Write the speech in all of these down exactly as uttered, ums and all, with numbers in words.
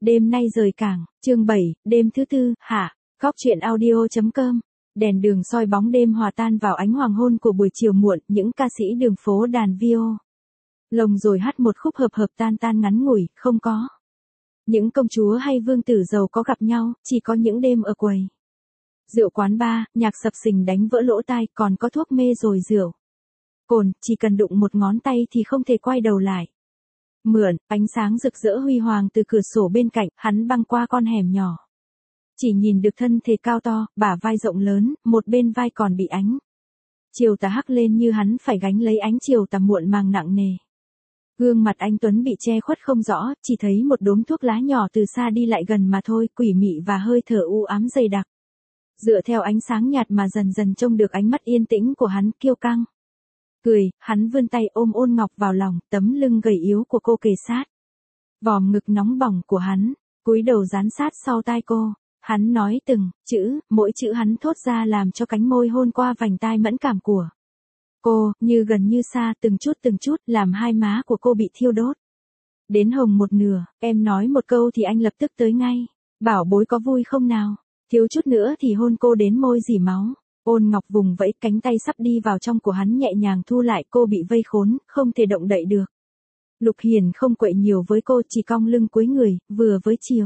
Đêm nay rời cảng, chương bảy, đêm thứ tư, hạ, góc truyện audio.com. Đèn đường soi bóng đêm hòa tan vào ánh hoàng hôn của buổi chiều muộn, những ca sĩ đường phố đàn viô lồng rồi hát một khúc hợp hợp tan tan ngắn ngủi, không có những công chúa hay vương tử giàu có gặp nhau, chỉ có những đêm ở quầy rượu quán bar, nhạc sập sình đánh vỡ lỗ tai, còn có thuốc mê rồi rượu cồn, chỉ cần đụng một ngón tay thì không thể quay đầu lại. Mượn, ánh sáng rực rỡ huy hoàng từ cửa sổ bên cạnh, hắn băng qua con hẻm nhỏ. Chỉ nhìn được thân thể cao to, bả vai rộng lớn, một bên vai còn bị ánh chiều tà hắc lên như hắn phải gánh lấy ánh chiều tà muộn màng nặng nề. Gương mặt anh Tuấn bị che khuất không rõ, chỉ thấy một đốm thuốc lá nhỏ từ xa đi lại gần mà thôi, quỷ mị và hơi thở u ám dày đặc. Dựa theo ánh sáng nhạt mà dần dần trông được ánh mắt yên tĩnh của hắn kiêu căng. Cười, hắn vươn tay ôm Ôn Ngọc vào lòng, tấm lưng gầy yếu của cô kề sát vòm ngực nóng bỏng của hắn, cúi đầu dán sát sau tai cô. Hắn nói từng chữ, mỗi chữ hắn thốt ra làm cho cánh môi hôn qua vành tai mẫn cảm của cô, như gần như xa, từng chút từng chút, làm hai má của cô bị thiêu đốt đến hồng một nửa. Em nói một câu thì anh lập tức tới ngay. Bảo bối có vui không nào? Thiếu chút nữa thì hôn cô đến môi dỉ máu. Ôn Ngọc vùng vẫy, cánh tay sắp đi vào trong của hắn nhẹ nhàng thu lại, cô bị vây khốn, không thể động đậy được. Lục Hiền không quậy nhiều với cô, chỉ cong lưng cúi người, vừa với chiều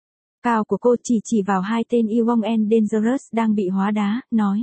cao của cô, chỉ chỉ vào hai tên Young and Dangerous đang bị hóa đá, nói.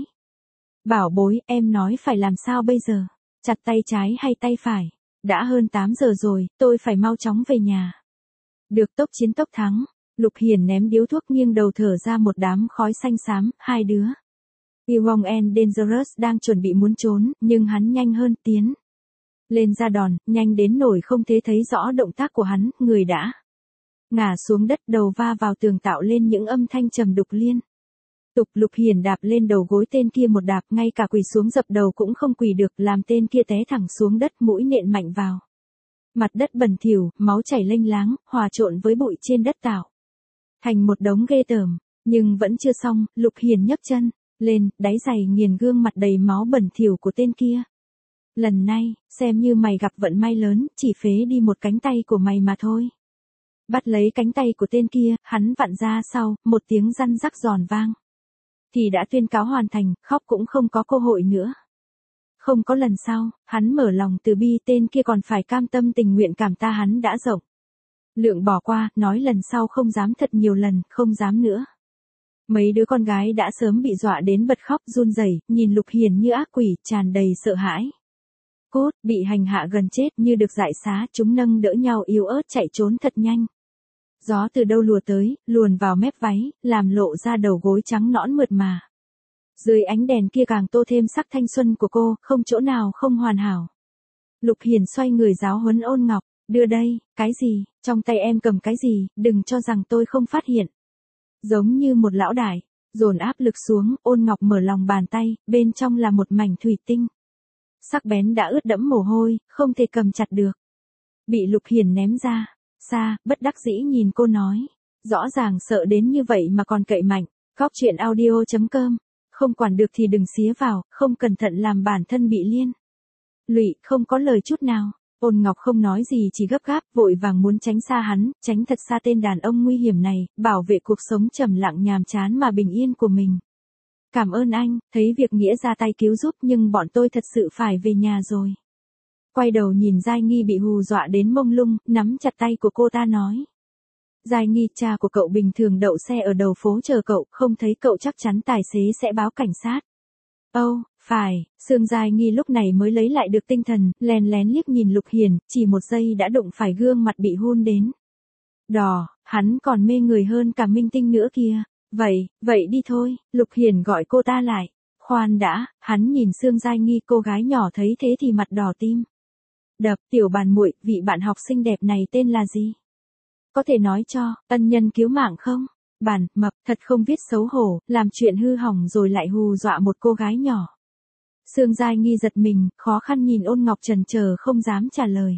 Bảo bối, em nói phải làm sao bây giờ? Chặt tay trái hay tay phải? Đã hơn tám giờ rồi, tôi phải mau chóng về nhà. Được, tốc chiến tốc thắng. Lục Hiền ném điếu thuốc nghiêng đầu thở ra một đám khói xanh xám, hai đứa Young and Dangerous đang chuẩn bị muốn trốn, nhưng hắn nhanh hơn, tiến lên ra đòn, nhanh đến nổi không thể thấy rõ động tác của hắn, người đã ngả xuống đất, đầu va vào tường tạo lên những âm thanh trầm đục liên tục. Lục Hiền đạp lên đầu gối tên kia một đạp, ngay cả quỳ xuống dập đầu cũng không quỳ được, làm tên kia té thẳng xuống đất, mũi nện mạnh vào mặt đất bẩn thỉu, máu chảy lênh láng, hòa trộn với bụi trên đất tạo thành một đống ghê tởm. Nhưng vẫn chưa xong, Lục Hiền nhấc chân lên, đáy giày nghiền gương mặt đầy máu bẩn thỉu của tên kia. Lần này, xem như mày gặp vận may lớn, chỉ phế đi một cánh tay của mày mà thôi. Bắt lấy cánh tay của tên kia, hắn vặn ra sau, một tiếng răn rắc giòn vang. Thì đã tuyên cáo hoàn thành, khóc cũng không có cơ hội nữa. Không có lần sau, hắn mở lòng từ bi, tên kia còn phải cam tâm tình nguyện cảm ta hắn đã rộng lượng bỏ qua, nói lần sau không dám, thật nhiều lần, không dám nữa. Mấy đứa con gái đã sớm bị dọa đến bật khóc run rẩy, nhìn Lục Hiền như ác quỷ, tràn đầy sợ hãi. Cốt, bị hành hạ gần chết, như được giải xá, chúng nâng đỡ nhau yếu ớt chạy trốn thật nhanh. Gió từ đâu lùa tới, luồn vào mép váy, làm lộ ra đầu gối trắng nõn mượt mà. Dưới ánh đèn kia càng tô thêm sắc thanh xuân của cô, không chỗ nào không hoàn hảo. Lục Hiền xoay người giáo huấn Ôn Ngọc, đưa đây, cái gì, trong tay em cầm cái gì, đừng cho rằng tôi không phát hiện. Giống như một lão đại, dồn áp lực xuống, Ôn Ngọc mở lòng bàn tay, bên trong là một mảnh thủy tinh sắc bén đã ướt đẫm mồ hôi, không thể cầm chặt được. Bị Lục Hiền ném ra xa, bất đắc dĩ nhìn cô nói, rõ ràng sợ đến như vậy mà còn cậy mạnh. Góc truyện audio.com. Không quản được thì đừng xía vào, không cẩn thận làm bản thân bị liên lụy, không có lời chút nào. Ôn Ngọc không nói gì, chỉ gấp gáp, vội vàng muốn tránh xa hắn, tránh thật xa tên đàn ông nguy hiểm này, bảo vệ cuộc sống trầm lặng nhàm chán mà bình yên của mình. Cảm ơn anh, thấy việc nghĩa ra tay cứu giúp, nhưng bọn tôi thật sự phải về nhà rồi. Quay đầu nhìn Giai Nghi bị hù dọa đến mông lung, nắm chặt tay của cô ta nói. Giai Nghi, cha của cậu bình thường đậu xe ở đầu phố chờ cậu, không thấy cậu chắc chắn tài xế sẽ báo cảnh sát. Âu, oh, phải, Sương Giai Nghi lúc này mới lấy lại được tinh thần, lén lén liếc nhìn Lục Hiền, chỉ một giây đã đụng phải gương mặt bị hun đến đỏ, hắn còn mê người hơn cả minh tinh nữa kìa. Vậy, vậy đi thôi, Lục Hiền gọi cô ta lại. Khoan đã, hắn nhìn Sương Giai Nghi, cô gái nhỏ thấy thế thì mặt đỏ tim đập. Tiểu Bàn muội, vị bạn học xinh đẹp này tên là gì? Có thể nói cho, ân nhân cứu mạng không? Bàn, mập, thật không biết xấu hổ, làm chuyện hư hỏng rồi lại hù dọa một cô gái nhỏ. Sương Giai Nghi giật mình, khó khăn nhìn Ôn Ngọc trần chờ không dám trả lời.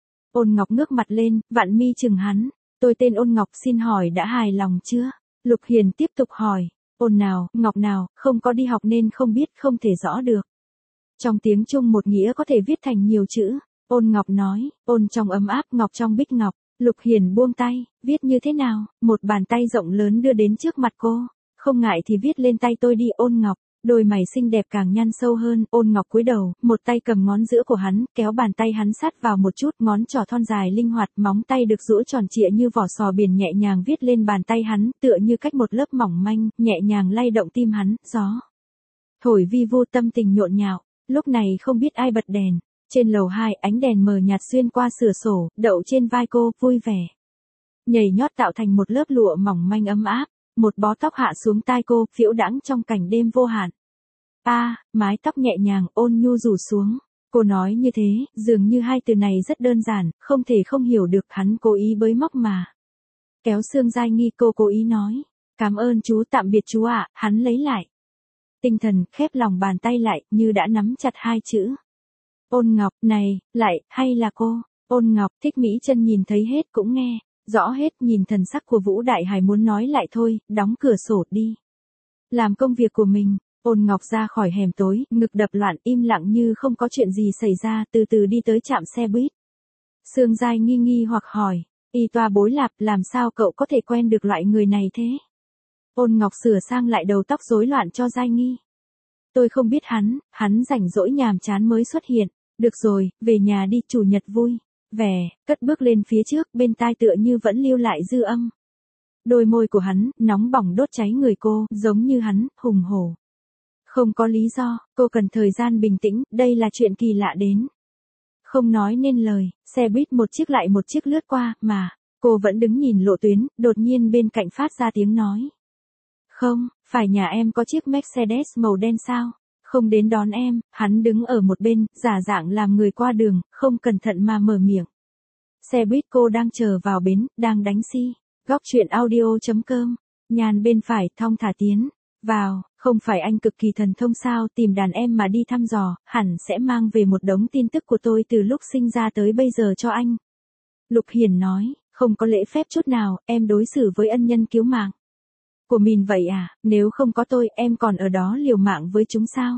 Ôn Ngọc ngước mặt lên, vặn mi chừng hắn. Tôi tên Ôn Ngọc, xin hỏi đã hài lòng chưa? Lục Hiền tiếp tục hỏi. Ôn nào, Ngọc nào, không có đi học nên không biết, không thể rõ được. Trong tiếng Trung một nghĩa có thể viết thành nhiều chữ. Ôn Ngọc nói, ôn trong ấm áp, ngọc trong bích ngọc. Lục Hiền buông tay, viết như thế nào? Một bàn tay rộng lớn đưa đến trước mặt cô. Không ngại thì viết lên tay tôi đi. Ôn Ngọc, đôi mày xinh đẹp càng nhăn sâu hơn. Ôn Ngọc cúi đầu, một tay cầm ngón giữa của hắn, kéo bàn tay hắn sát vào một chút, ngón trỏ thon dài linh hoạt, móng tay được duỗi tròn trịa như vỏ sò biển nhẹ nhàng viết lên bàn tay hắn, tựa như cách một lớp mỏng manh, nhẹ nhàng lay động tim hắn. Gió thổi vi vu, tâm tình nhộn nhạo. Lúc này không biết ai bật đèn. Trên lầu hai, ánh đèn mờ nhạt xuyên qua cửa sổ, đậu trên vai cô, vui vẻ nhảy nhót tạo thành một lớp lụa mỏng manh ấm áp. Một bó tóc hạ xuống tai cô, phiêu đãng trong cảnh đêm vô hạn. A, à, mái tóc nhẹ nhàng, ôn nhu rủ xuống. Cô nói như thế, dường như hai từ này rất đơn giản, không thể không hiểu được hắn cố ý bới móc mà. Kéo xương dai nghi, cô cố ý nói. Cảm ơn chú, tạm biệt chú ạ. Hắn lấy lại tinh thần, khép lòng bàn tay lại, như đã nắm chặt hai chữ. Ôn Ngọc, này, lại, hay là cô? Ôn Ngọc, Thích Mỹ Chân nhìn thấy hết cũng nghe rõ hết, nhìn thần sắc của Vũ Đại Hải muốn nói lại thôi, đóng cửa sổ đi. Làm công việc của mình. Ôn Ngọc ra khỏi hẻm tối, ngực đập loạn, im lặng như không có chuyện gì xảy ra, từ từ đi tới trạm xe buýt. Sương Giai nghi nghi hoặc hỏi, y toa bối lạp, làm sao cậu có thể quen được loại người này thế? Ôn Ngọc sửa sang lại đầu tóc rối loạn cho Giai nghi. Tôi không biết hắn, hắn rảnh rỗi nhàm chán mới xuất hiện. Được rồi, về nhà đi, chủ nhật vui vẻ, cất bước lên phía trước, bên tai tựa như vẫn lưu lại dư âm. Đôi môi của hắn, nóng bỏng đốt cháy người cô, giống như hắn, hùng hổ. Không có lý do, cô cần thời gian bình tĩnh, đây là chuyện kỳ lạ đến. Không nói nên lời, xe buýt một chiếc lại một chiếc lướt qua, mà, cô vẫn đứng nhìn lộ tuyến, đột nhiên bên cạnh phát ra tiếng nói. Không, phải nhà em có chiếc Mercedes màu đen sao? Không đến đón em. Hắn đứng ở một bên, giả dạng làm người qua đường, không cẩn thận mà mở miệng. Xe buýt cô đang chờ vào bến, đang đánh xi. Góc chuyện audio chấm com. Nhàn bên phải, thong thả tiến vào. Không phải anh cực kỳ thần thông sao, tìm đàn em mà đi thăm dò, hẳn sẽ mang về một đống tin tức của tôi từ lúc sinh ra tới bây giờ cho anh. Lục Hiền nói, không có lễ phép chút nào, em đối xử với ân nhân cứu mạng của mình vậy à? Nếu không có tôi, em còn ở đó liều mạng với chúng sao?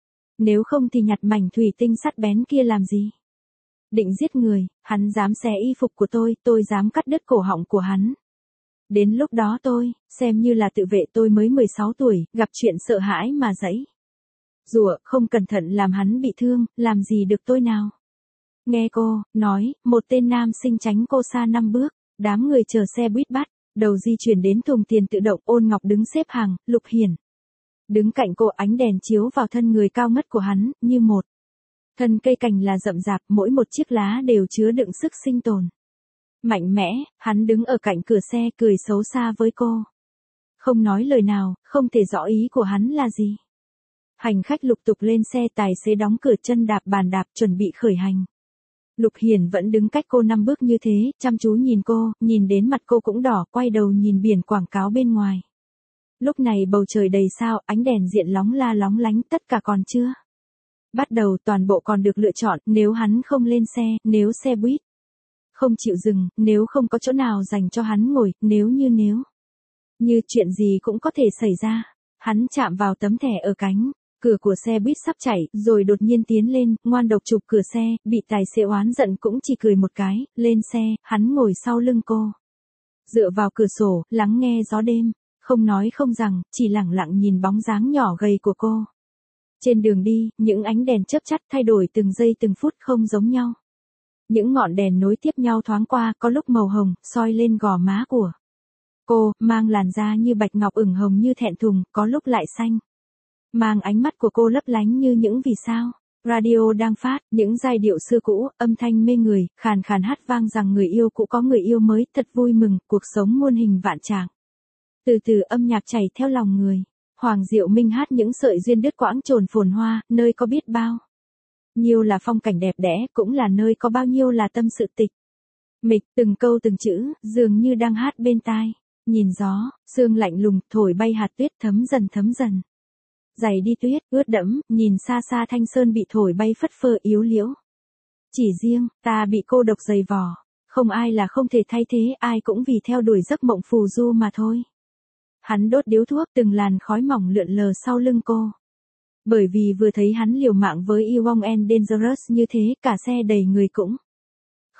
Nếu không thì nhặt mảnh thủy tinh sắt bén kia làm gì? Định giết người, hắn dám xé y phục của tôi, tôi dám cắt đứt cổ họng của hắn. Đến lúc đó tôi, xem như là tự vệ. Tôi mới mười sáu tuổi, gặp chuyện sợ hãi mà dẫy rủa, không cẩn thận làm hắn bị thương, làm gì được tôi nào? Nghe cô nói, một tên nam sinh tránh cô xa năm bước, đám người chờ xe buýt bắt đầu di chuyển đến thùng tiền tự động. Ôn Ngọc đứng xếp hàng, Lục Hiền đứng cạnh cô, ánh đèn chiếu vào thân người cao ngất của hắn, như một thân cây cành là rậm rạp, mỗi một chiếc lá đều chứa đựng sức sinh tồn mạnh mẽ. Hắn đứng ở cạnh cửa xe, cười xấu xa với cô. Không nói lời nào, không thể rõ ý của hắn là gì. Hành khách lục tục lên xe, tài xế đóng cửa, chân đạp bàn đạp, chuẩn bị khởi hành. Lục Hiền vẫn đứng cách cô năm bước như thế, chăm chú nhìn cô, nhìn đến mặt cô cũng đỏ, quay đầu nhìn biển quảng cáo bên ngoài. Lúc này bầu trời đầy sao, ánh đèn diện lóng la lóng lánh, tất cả còn chưa bắt đầu, toàn bộ còn được lựa chọn. Nếu hắn không lên xe, nếu xe buýt không chịu dừng, nếu không có chỗ nào dành cho hắn ngồi, nếu như nếu như chuyện gì cũng có thể xảy ra. Hắn chạm vào tấm thẻ ở cánh cửa của xe buýt sắp chạy, rồi đột nhiên tiến lên, ngoan độc chụp cửa xe, bị tài xế oán giận cũng chỉ cười một cái. Lên xe, hắn ngồi sau lưng cô, dựa vào cửa sổ, lắng nghe gió đêm, không nói không rằng, chỉ lẳng lặng nhìn bóng dáng nhỏ gầy của cô. Trên đường đi, những ánh đèn chớp chắt thay đổi từng giây từng phút, không giống nhau. Những ngọn đèn nối tiếp nhau thoáng qua, có lúc màu hồng, soi lên gò má của cô, mang làn da như bạch ngọc ửng hồng như thẹn thùng, có lúc lại xanh, mang ánh mắt của cô lấp lánh như những vì sao. Radio đang phát, những giai điệu xưa cũ, âm thanh mê người, khàn khàn hát vang rằng người yêu cũ có người yêu mới, thật vui mừng, cuộc sống muôn hình vạn trạng. Từ từ âm nhạc chảy theo lòng người. Hoàng Diệu Minh hát những sợi duyên đứt quãng chồn phồn hoa, nơi có biết bao nhiêu là phong cảnh đẹp đẽ, cũng là nơi có bao nhiêu là tâm sự tịch mịch, từng câu từng chữ, dường như đang hát bên tai. Nhìn gió, sương lạnh lùng, thổi bay hạt tuyết, thấm dần thấm dần. Giày đi tuyết, ướt đẫm, nhìn xa xa Thanh Sơn bị thổi bay phất phơ yếu liễu. Chỉ riêng, ta bị cô độc dày vò. Không ai là không thể thay thế, ai cũng vì theo đuổi giấc mộng phù du mà thôi. Hắn đốt điếu thuốc, từng làn khói mỏng lượn lờ sau lưng cô. Bởi vì vừa thấy hắn liều mạng với Young and Dangerous như thế, cả xe đầy người cũng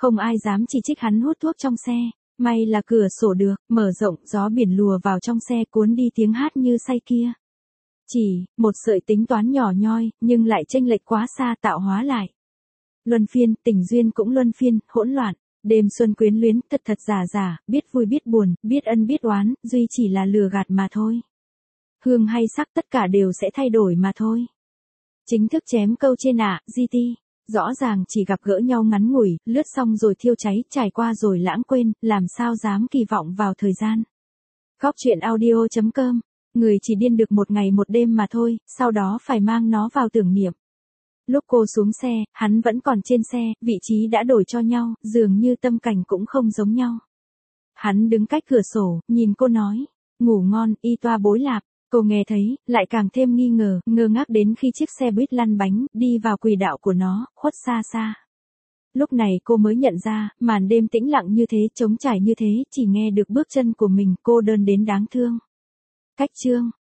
Không ai dám chỉ trích hắn hút thuốc trong xe. May là cửa sổ được, mở rộng, gió biển lùa vào trong xe cuốn đi tiếng hát như say kia. Chỉ, một sợi tính toán nhỏ nhoi, nhưng lại chênh lệch quá xa tạo hóa lại. Luân phiên, tình duyên cũng luân phiên, hỗn loạn. Đêm xuân quyến luyến, thật thật giả giả, biết vui biết buồn, biết ân biết oán, duy chỉ là lừa gạt mà thôi. Hương hay sắc tất cả đều sẽ thay đổi mà thôi. Chính thức chém câu trên ạ, à, giê tê. Rõ ràng chỉ gặp gỡ nhau ngắn ngủi, lướt xong rồi thiêu cháy, trải qua rồi lãng quên, làm sao dám kỳ vọng vào thời gian. Góc truyện audio chấm com. Người chỉ điên được một ngày một đêm mà thôi, sau đó phải mang nó vào tưởng niệm. Lúc cô xuống xe, hắn vẫn còn trên xe, vị trí đã đổi cho nhau, dường như tâm cảnh cũng không giống nhau. Hắn đứng cách cửa sổ, nhìn cô nói, ngủ ngon, y toa bối lạp. Cô nghe thấy, lại càng thêm nghi ngờ, ngơ ngác đến khi chiếc xe buýt lăn bánh, đi vào quỹ đạo của nó, khuất xa xa. Lúc này cô mới nhận ra, màn đêm tĩnh lặng như thế, trống trải như thế, chỉ nghe được bước chân của mình, cô đơn đến đáng thương. Cách chương